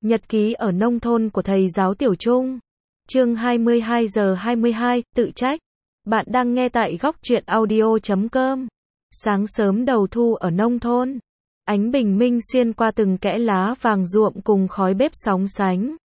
Nhật ký ở nông thôn của thầy giáo Tiểu Trung. Chương 22 giờ 22, tự trách. Bạn đang nghe tại góc truyện audio.com. Sáng sớm đầu thu ở nông thôn. Ánh bình minh xuyên qua từng kẽ lá vàng ruộm cùng khói bếp sóng sánh,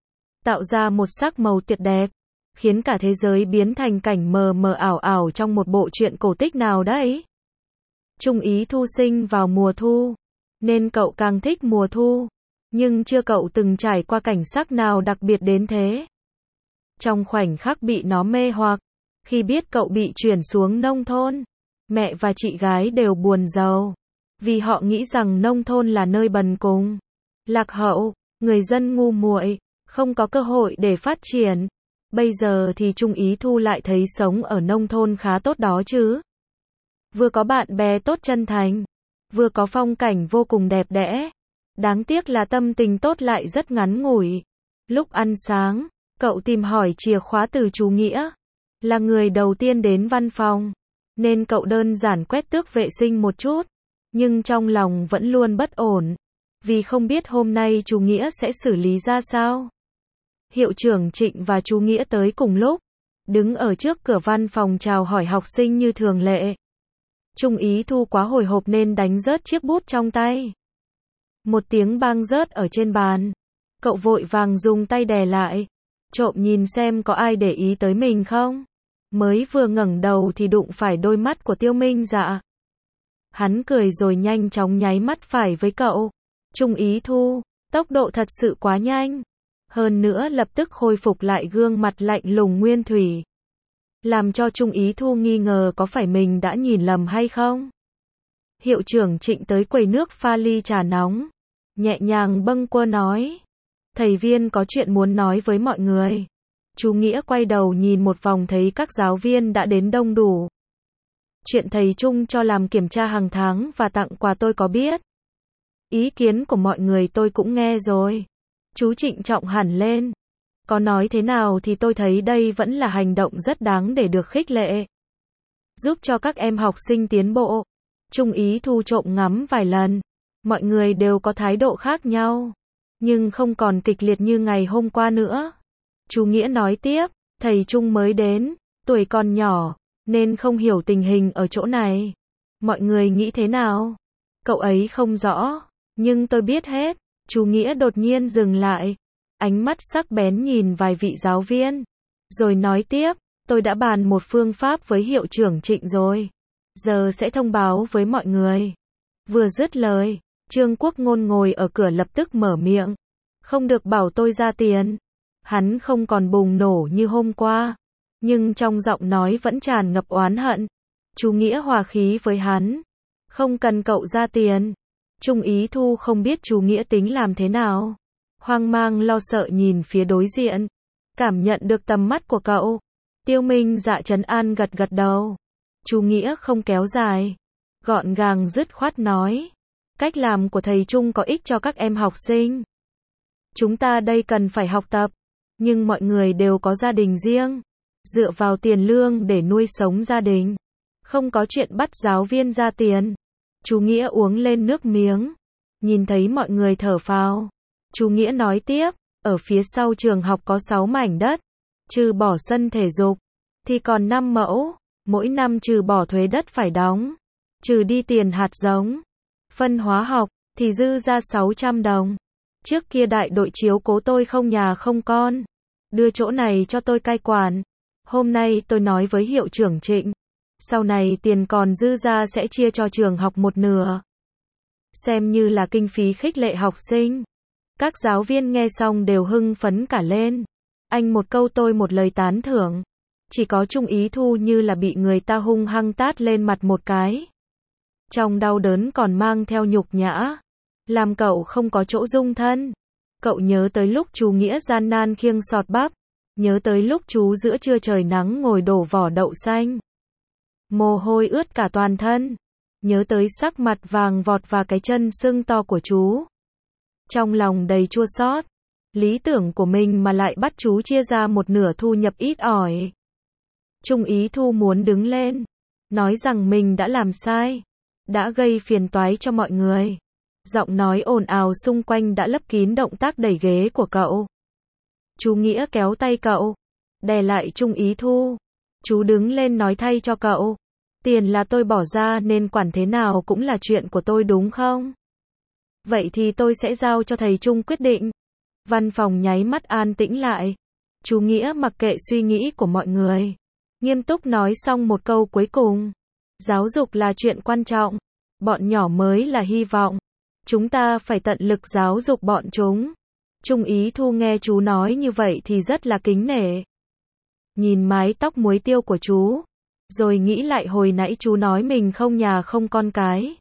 tạo ra một sắc màu tuyệt đẹp, khiến cả thế giới biến thành cảnh mờ mờ ảo ảo trong một bộ truyện cổ tích nào đấy. Trung Ý Thu sinh vào mùa thu, nên cậu càng thích mùa thu, nhưng chưa cậu từng trải qua cảnh sắc nào đặc biệt đến thế. Trong khoảnh khắc bị nó mê hoặc, khi biết cậu bị chuyển xuống nông thôn, mẹ và chị gái đều buồn rầu, vì họ nghĩ rằng nông thôn là nơi bần cùng, lạc hậu, người dân ngu muội, không có cơ hội để phát triển. Bây giờ thì Trung Ý Thu lại thấy sống ở nông thôn khá tốt đó chứ. Vừa có bạn bè tốt chân thành, vừa có phong cảnh vô cùng đẹp đẽ. Đáng tiếc là tâm tình tốt lại rất ngắn ngủi. Lúc ăn sáng, cậu tìm hỏi chìa khóa từ chú Nghĩa. Là người đầu tiên đến văn phòng, nên cậu đơn giản quét tước vệ sinh một chút. Nhưng trong lòng vẫn luôn bất ổn, vì không biết hôm nay chú Nghĩa sẽ xử lý ra sao. Hiệu trưởng Trịnh và chú Nghĩa tới cùng lúc, đứng ở trước cửa văn phòng chào hỏi học sinh như thường lệ. Trung Ý Thu quá hồi hộp nên đánh rớt chiếc bút trong tay. Một tiếng bang rớt ở trên bàn. Cậu vội vàng dùng tay đè lại, trộm nhìn xem có ai để ý tới mình không. Mới vừa ngẩng đầu thì đụng phải đôi mắt của Tiêu Minh Dạ. Hắn cười rồi nhanh chóng nháy mắt phải với cậu. Trung Ý Thu, tốc độ thật sự quá nhanh. Hơn nữa lập tức khôi phục lại gương mặt lạnh lùng nguyên thủy, làm cho Trung Ý Thu nghi ngờ có phải mình đã nhìn lầm hay không. Hiệu trưởng Trịnh tới quầy nước pha ly trà nóng, nhẹ nhàng bâng quơ nói. Thầy Viên có chuyện muốn nói với mọi người. Chú Nghĩa quay đầu nhìn một vòng thấy các giáo viên đã đến đông đủ. Chuyện thầy Trung cho làm kiểm tra hàng tháng và tặng quà tôi có biết. Ý kiến của mọi người tôi cũng nghe rồi. Chú Trịnh trọng hẳn lên. Có nói thế nào thì tôi thấy đây vẫn là hành động rất đáng để được khích lệ. Giúp cho các em học sinh tiến bộ. Trung Ý Thu trộm ngắm vài lần. Mọi người đều có thái độ khác nhau, nhưng không còn kịch liệt như ngày hôm qua nữa. Chú Nghĩa nói tiếp, thầy Trung mới đến, tuổi còn nhỏ, nên không hiểu tình hình ở chỗ này. Mọi người nghĩ thế nào? Cậu ấy không rõ, nhưng tôi biết hết. Chú Nghĩa đột nhiên dừng lại, ánh mắt sắc bén nhìn vài vị giáo viên, rồi nói tiếp, tôi đã bàn một phương pháp với hiệu trưởng Trịnh rồi, giờ sẽ thông báo với mọi người. Vừa dứt lời, Trương Quốc Ngôn ngồi ở cửa lập tức mở miệng, không được bảo tôi ra tiền. Hắn không còn bùng nổ như hôm qua, nhưng trong giọng nói vẫn tràn ngập oán hận. Chú Nghĩa hòa khí với hắn, không cần cậu ra tiền. Trung Ý Thu không biết chú Nghĩa tính làm thế nào, hoang mang lo sợ nhìn phía đối diện, cảm nhận được tầm mắt của cậu. Tiêu Minh Dạ trấn an gật gật đầu. Chú Nghĩa không kéo dài, gọn gàng dứt khoát nói, cách làm của thầy Trung có ích cho các em học sinh. Chúng ta đây cần phải học tập, nhưng mọi người đều có gia đình riêng, dựa vào tiền lương để nuôi sống gia đình, không có chuyện bắt giáo viên ra tiền. Chú Nghĩa uống lên nước miếng, nhìn thấy mọi người thở phào. Chú Nghĩa nói tiếp, ở phía sau trường học có 6 mảnh đất, trừ bỏ sân thể dục, thì còn 5 mẫu, mỗi năm trừ bỏ thuế đất phải đóng, trừ đi tiền hạt giống, phân hóa học, thì dư ra 600 đồng. Trước kia đại đội chiếu cố tôi không nhà không con, đưa chỗ này cho tôi cai quản. Hôm nay tôi nói với hiệu trưởng Trịnh, sau này tiền còn dư ra sẽ chia cho trường học một nửa, xem như là kinh phí khích lệ học sinh. Các giáo viên nghe xong đều hưng phấn cả lên. Anh một câu tôi một lời tán thưởng. Chỉ có Trung Ý Thu như là bị người ta hung hăng tát lên mặt một cái. Trong đau đớn còn mang theo nhục nhã, làm cậu không có chỗ dung thân. Cậu nhớ tới lúc chú Nghĩa gian nan khiêng sọt bắp, nhớ tới lúc chú giữa trưa trời nắng ngồi đổ vỏ đậu xanh, mồ hôi ướt cả toàn thân, nhớ tới sắc mặt vàng vọt và cái chân sưng to của chú. Trong lòng đầy chua xót, lý tưởng của mình mà lại bắt chú chia ra một nửa thu nhập ít ỏi. Trung Ý Thu muốn đứng lên, nói rằng mình đã làm sai, đã gây phiền toái cho mọi người. Giọng nói ồn ào xung quanh đã lấp kín động tác đẩy ghế của cậu. Chú Nghĩa kéo tay cậu, đè lại Chung Ý Thu. Chú đứng lên nói thay cho cậu. Tiền là tôi bỏ ra nên quản thế nào cũng là chuyện của tôi đúng không? Vậy thì tôi sẽ giao cho thầy Chung quyết định. Văn phòng nháy mắt an tĩnh lại. Chú Nghĩa mặc kệ suy nghĩ của mọi người. Nghiêm túc nói xong một câu cuối cùng. Giáo dục là chuyện quan trọng. Bọn nhỏ mới là hy vọng. Chúng ta phải tận lực giáo dục bọn chúng. Chung Ý Thu nghe chú nói như vậy thì rất là kính nể. Nhìn mái tóc muối tiêu của chú. Rồi nghĩ lại hồi nãy chú nói mình không nhà không con cái.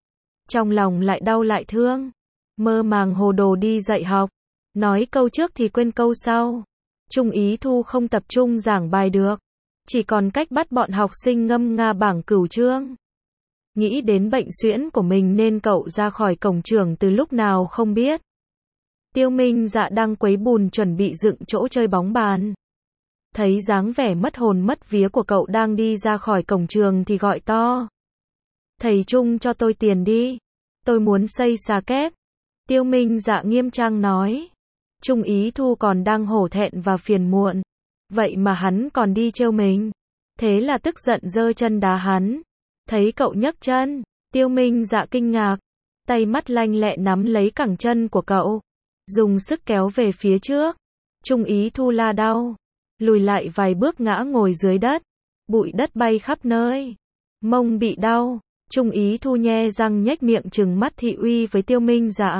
Trong lòng lại đau lại thương. Mơ màng hồ đồ đi dạy học. Nói câu trước thì quên câu sau. Chung Ý Thu không tập trung giảng bài được. Chỉ còn cách bắt bọn học sinh ngâm nga bảng cửu chương. Nghĩ đến bệnh suyễn của mình nên cậu ra khỏi cổng trường từ lúc nào không biết. Tiêu Minh Dạ đang quấy bùn chuẩn bị dựng chỗ chơi bóng bàn. Thấy dáng vẻ mất hồn mất vía của cậu đang đi ra khỏi cổng trường thì gọi to. Thầy Chung cho tôi tiền đi. Tôi muốn xây xà kép. Tiêu Minh Dạ nghiêm trang nói. Chung Ý Thu còn đang hổ thẹn và phiền muộn. Vậy mà hắn còn đi trêu mình. Thế là tức giận giơ chân đá hắn. Thấy cậu nhấc chân, Tiêu Minh Dạ kinh ngạc. Tay mắt lanh lẹ nắm lấy cẳng chân của cậu. Dùng sức kéo về phía trước. Chung Ý Thu la đau. Lùi lại vài bước ngã ngồi dưới đất. Bụi đất bay khắp nơi. Mông bị đau. Chung Ý Thu nhe răng nhếch miệng trừng mắt thị uy với Tiêu Minh Dạ.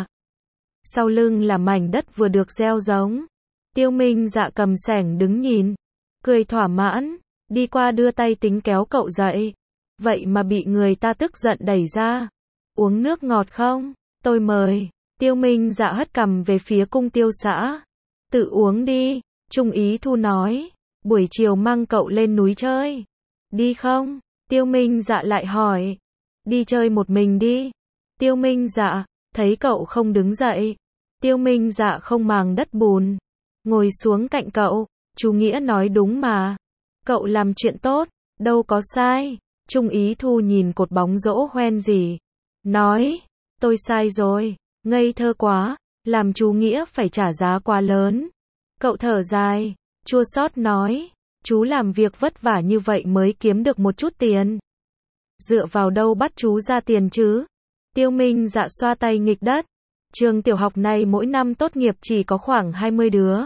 Sau lưng là mảnh đất vừa được gieo giống. Tiêu Minh Dạ cầm xẻng đứng nhìn. Cười thỏa mãn. Đi qua đưa tay tính kéo cậu dậy. Vậy mà bị người ta tức giận đẩy ra. Uống nước ngọt không? Tôi mời. Tiêu Minh Dạ hất cằm về phía cung tiêu xã. Tự uống đi. Chung Ý Thu nói. Buổi chiều mang cậu lên núi chơi. Đi không? Tiêu Minh Dạ lại hỏi. Đi chơi một mình đi. Tiêu Minh Dạ. Thấy cậu không đứng dậy. Tiêu Minh Dạ không màng đất bùn. Ngồi xuống cạnh cậu. Chú Nghĩa nói đúng mà. Cậu làm chuyện tốt. Đâu có sai. Chung Ý Thu nhìn cột bóng rổ hoen gì. Nói. Tôi sai rồi. Ngây thơ quá. Làm chú Nghĩa phải trả giá quá lớn. Cậu thở dài. Chua xót nói. Chú làm việc vất vả như vậy mới kiếm được một chút tiền. Dựa vào đâu bắt chú ra tiền chứ? Tiêu Minh Dạ xoa tay nghịch đất. Trường tiểu học này mỗi năm tốt nghiệp chỉ có khoảng 20 đứa.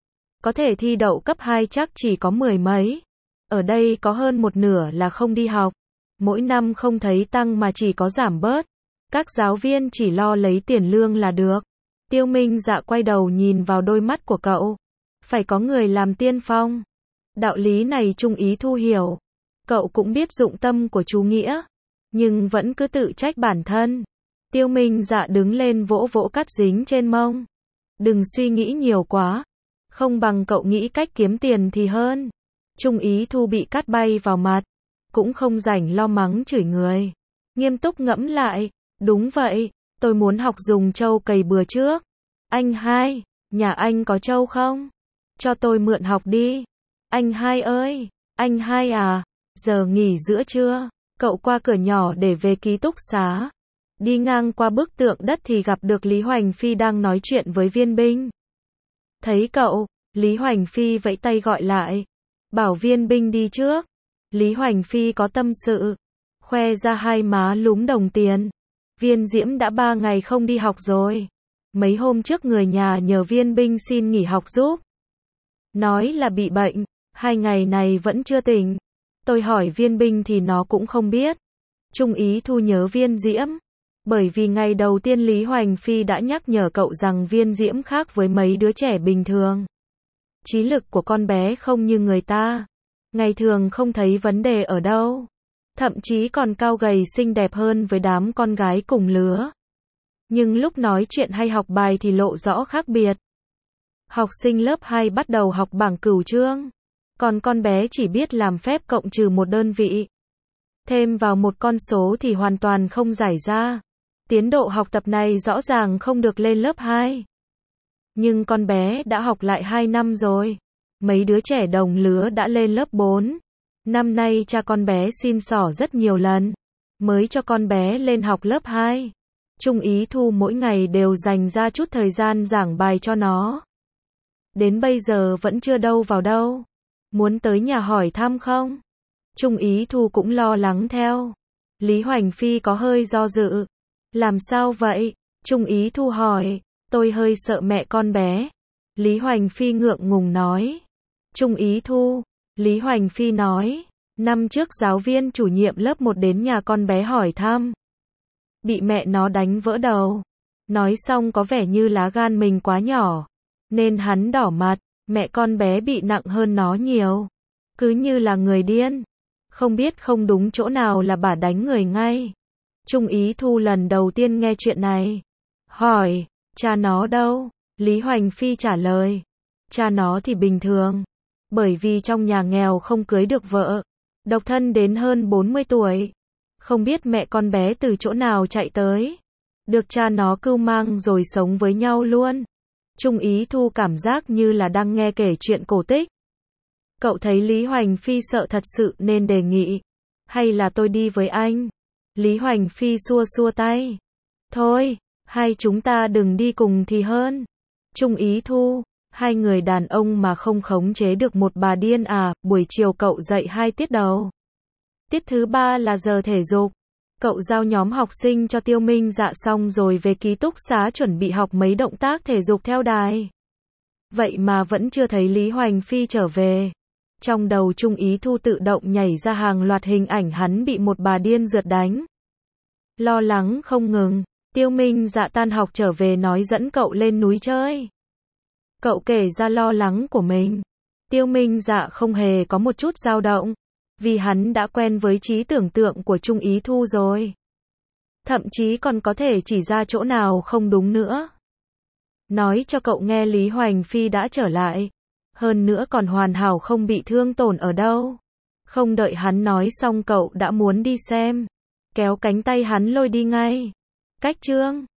Có thể thi đậu cấp 2 chắc chỉ có 10 mấy. Ở đây có hơn một nửa là không đi học. Mỗi năm không thấy tăng mà chỉ có giảm bớt. Các giáo viên chỉ lo lấy tiền lương là được. Tiêu Minh Dạ quay đầu nhìn vào đôi mắt của cậu. Phải có người làm tiên phong. Đạo lý này Chung Ý Thu hiểu. Cậu cũng biết dụng tâm của chú Nghĩa. Nhưng vẫn cứ tự trách bản thân. Tiêu Minh Dạ đứng lên vỗ vỗ cát dính trên mông. Đừng suy nghĩ nhiều quá. Không bằng cậu nghĩ cách kiếm tiền thì hơn. Chung Ý Thu bị cát bay vào mặt. Cũng không rảnh lo mắng chửi người. Nghiêm túc ngẫm lại. Đúng vậy. Tôi muốn học dùng trâu cày bừa trước. Anh hai. Nhà anh có trâu không? Cho tôi mượn học đi. Anh hai ơi. Anh hai à. Giờ nghỉ giữa trưa. Cậu qua cửa nhỏ để về ký túc xá. Đi ngang qua bức tượng đất thì gặp được Lý Hoành Phi đang nói chuyện với viên binh. Thấy cậu, Lý Hoành Phi vẫy tay gọi lại. Bảo viên binh đi trước. Lý Hoành Phi có tâm sự. Khoe ra hai má lúm đồng tiền. Viên Diễm đã 3 ngày không đi học rồi. Mấy hôm trước người nhà nhờ viên binh xin nghỉ học giúp. Nói là bị bệnh. 2 ngày này vẫn chưa tỉnh. Tôi hỏi viên binh thì nó cũng không biết. Chung Ý Thu nhớ viên Diễm. Bởi vì ngày đầu tiên Lý Hoành Phi đã nhắc nhở cậu rằng viên Diễm khác với mấy đứa trẻ bình thường. Trí lực của con bé không như người ta. Ngày thường không thấy vấn đề ở đâu. Thậm chí còn cao gầy xinh đẹp hơn với đám con gái cùng lứa. Nhưng lúc nói chuyện hay học bài thì lộ rõ khác biệt. Học sinh lớp 2 bắt đầu học bảng cửu chương. Còn con bé chỉ biết làm phép cộng trừ một đơn vị. Thêm vào một con số thì hoàn toàn không giải ra. Tiến độ học tập này rõ ràng không được lên lớp 2. Nhưng con bé đã học lại 2 năm rồi. Mấy đứa trẻ đồng lứa đã lên lớp 4. Năm nay cha con bé xin xỏ rất nhiều lần. Mới cho con bé lên học lớp 2. Trung Ý Thu mỗi ngày đều dành ra chút thời gian giảng bài cho nó. Đến bây giờ vẫn chưa đâu vào đâu. Muốn tới nhà hỏi thăm không? Trung Ý Thu cũng lo lắng theo. Lý Hoành Phi có hơi do dự. Làm sao vậy? Trung Ý Thu hỏi. Tôi hơi sợ mẹ con bé. Lý Hoành Phi ngượng ngùng nói. Trung Ý Thu. Lý Hoành Phi nói. Năm trước giáo viên chủ nhiệm lớp 1 đến nhà con bé hỏi thăm. Bị mẹ nó đánh vỡ đầu. Nói xong có vẻ như lá gan mình quá nhỏ. Nên hắn đỏ mặt. Mẹ con bé bị nặng hơn nó nhiều. Cứ như là người điên. Không biết không đúng chỗ nào là bà đánh người ngay. Trung Ý Thu lần đầu tiên nghe chuyện này. Hỏi, cha nó đâu? Lý Hoành Phi trả lời. Cha nó thì bình thường. Bởi vì trong nhà nghèo không cưới được vợ. Độc thân đến hơn 40 tuổi. Không biết mẹ con bé từ chỗ nào chạy tới. Được cha nó cưu mang rồi sống với nhau luôn. Trung Ý Thu cảm giác như là đang nghe kể chuyện cổ tích. Cậu thấy Lý Hoành Phi sợ thật sự nên đề nghị. Hay là tôi đi với anh? Lý Hoành Phi xua xua tay. Thôi, hai chúng ta đừng đi cùng thì hơn. Trung Ý Thu, hai người đàn ông mà không khống chế được một bà điên à? Buổi chiều cậu dạy 2 tiết đầu. Tiết thứ 3 là giờ thể dục. Cậu giao nhóm học sinh cho Tiêu Minh Dạ xong rồi về ký túc xá chuẩn bị học mấy động tác thể dục theo đài. Vậy mà vẫn chưa thấy Lý Hoành Phi trở về. Trong đầu Trung Ý Thu tự động nhảy ra hàng loạt hình ảnh hắn bị một bà điên rượt đánh. Lo lắng không ngừng, Tiêu Minh Dạ tan học trở về nói dẫn cậu lên núi chơi. Cậu kể ra lo lắng của mình. Tiêu Minh Dạ không hề có một chút dao động. Vì hắn đã quen với trí tưởng tượng của Trung Ý Thu rồi. Thậm chí còn có thể chỉ ra chỗ nào không đúng nữa. Nói cho cậu nghe Lý Hoành Phi đã trở lại. Hơn nữa còn hoàn hảo không bị thương tổn ở đâu. Không đợi hắn nói xong cậu đã muốn đi xem. Kéo cánh tay hắn lôi đi ngay. Cách chương